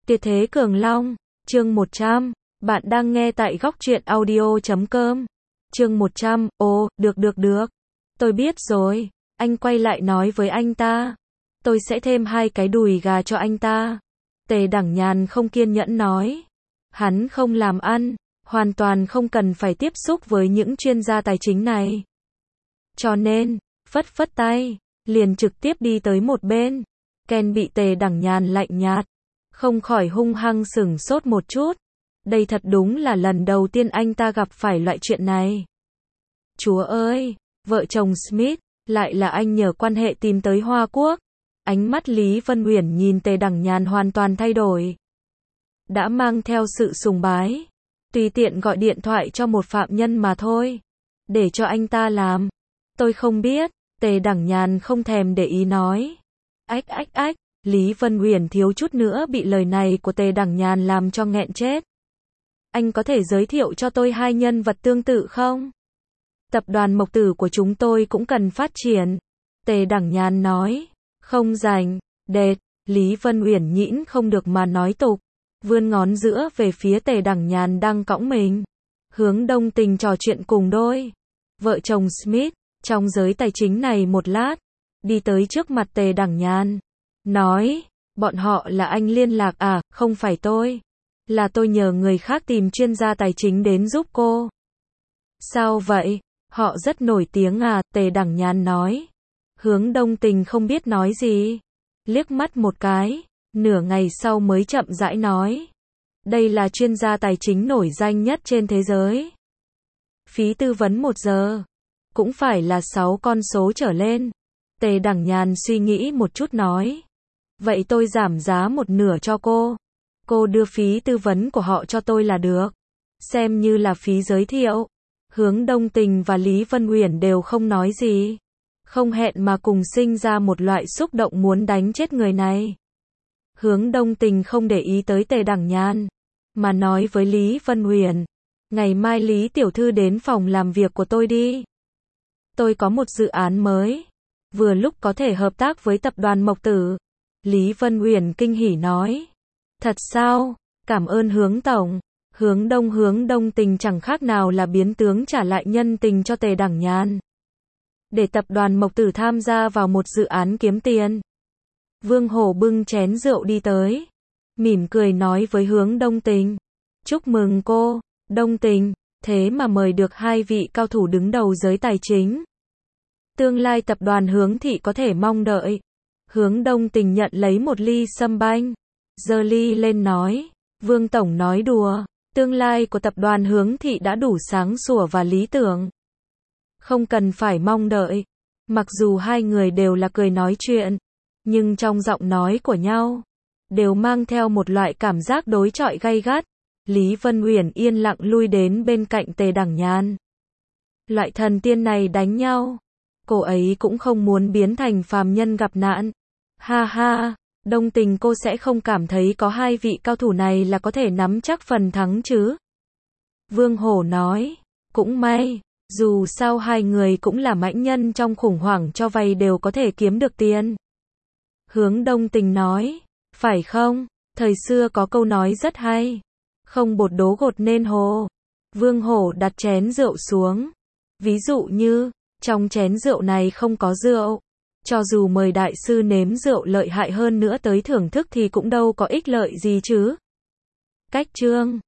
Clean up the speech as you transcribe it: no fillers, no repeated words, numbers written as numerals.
Tuyệt thế Cường Long, chương 100, bạn đang nghe tại góc truyện audio.com. Chương 100, ồ, được. Tôi biết rồi, anh quay lại nói với anh ta. Tôi sẽ thêm 2 cái đùi gà cho anh ta. Tề Đẳng Nhàn không kiên nhẫn nói. Hắn không làm ăn, hoàn toàn không cần phải tiếp xúc với những chuyên gia tài chính này. Cho nên, phất tay, liền trực tiếp đi tới một bên. Ken bị Tề Đẳng Nhàn lạnh nhạt, không khỏi hung hăng sửng sốt một chút. Đây thật đúng là lần đầu tiên anh ta gặp phải loại chuyện này. Chúa ơi, vợ chồng Smith, lại là anh nhờ quan hệ tìm tới Hoa Quốc. Ánh mắt Lý Vân Uyển nhìn Tề Đẳng Nhàn hoàn toàn thay đổi. Đã mang theo sự sùng bái. Tùy tiện gọi điện thoại cho một phạm nhân mà thôi. Để cho anh ta làm. Tôi không biết, Tề Đẳng Nhàn không thèm để ý nói. Ách, Lý Vân Uyển thiếu chút nữa bị lời này của Tề Đẳng Nhàn làm cho nghẹn chết. Anh có thể giới thiệu cho tôi 2 nhân vật tương tự không? Tập đoàn Mộc Tử của chúng tôi cũng cần phát triển. Tề Đẳng Nhàn nói. Không rảnh, đệt, Lý Vân Uyển nhịn không được mà nói tục. Vươn ngón giữa về phía Tề Đẳng Nhàn đang cõng mình. Hướng Đông Tình trò chuyện cùng đôi vợ chồng Smith, trong giới tài chính này một lát. Đi tới trước mặt Tề Đẳng Nhàn. Nói, bọn họ là anh liên lạc à, không phải tôi. Là tôi nhờ người khác tìm chuyên gia tài chính đến giúp cô. Sao vậy? Họ rất nổi tiếng à, Tề Đẳng Nhàn nói. Hướng Đông Tình không biết nói gì. Liếc mắt một cái, nửa ngày sau mới chậm rãi nói. Đây là chuyên gia tài chính nổi danh nhất trên thế giới. Phí tư vấn 1 giờ, cũng phải là 6 con số trở lên. Tề Đẳng Nhàn suy nghĩ một chút nói. Vậy tôi giảm giá 1/2 cho cô. Cô đưa phí tư vấn của họ cho tôi là được. Xem như là phí giới thiệu. Hướng Đông Tình và Lý Vân Uyển đều không nói gì. Không hẹn mà cùng sinh ra một loại xúc động muốn đánh chết người này. Hướng Đông Tình không để ý tới Tề Đẳng Nhàn, mà nói với Lý Vân Uyển. Ngày mai Lý tiểu thư đến phòng làm việc của tôi đi. Tôi có một dự án mới. Vừa lúc có thể hợp tác với tập đoàn Mộc Tử. Lý Vân Uyển kinh hỉ nói. Thật sao? Cảm ơn Hướng tổng. Hướng Đông Tình chẳng khác nào là biến tướng trả lại nhân tình cho Tề Đẳng Nhàn. Để tập đoàn Mộc Tử tham gia vào một dự án kiếm tiền. Vương Hổ bưng chén rượu đi tới. Mỉm cười nói với Hướng Đông Tình. Chúc mừng cô, Đông Tình, thế mà mời được 2 vị cao thủ đứng đầu giới tài chính. Tương lai tập đoàn Hướng thị có thể mong đợi. Hướng Đông Tình nhận lấy một ly sâm banh. Giơ ly lên nói. Vương tổng nói đùa. Tương lai của tập đoàn Hướng thị đã đủ sáng sủa và lý tưởng. Không cần phải mong đợi. Mặc dù 2 người đều là cười nói chuyện, nhưng trong giọng nói của nhau đều mang theo một loại cảm giác đối chọi gay gắt. Lý Vân Uyển yên lặng lui đến bên cạnh Tề Đẳng Nhàn. Loại thần tiên này đánh nhau, cô ấy cũng không muốn biến thành phàm nhân gặp nạn. Ha ha, Đông Tình cô sẽ không cảm thấy có 2 vị cao thủ này là có thể nắm chắc phần thắng chứ? Vương Hổ nói, cũng may, dù sao 2 người cũng là mãnh nhân trong khủng hoảng cho vay đều có thể kiếm được tiền. Hướng Đông Tình nói, phải không? Thời xưa có câu nói rất hay. Không bột đố gột nên hồ. Vương Hổ đặt chén rượu xuống. Ví dụ như, trong chén rượu này không có rượu. Cho dù mời đại sư nếm rượu lợi hại hơn nữa tới thưởng thức thì cũng đâu có ích lợi gì chứ. Cách chương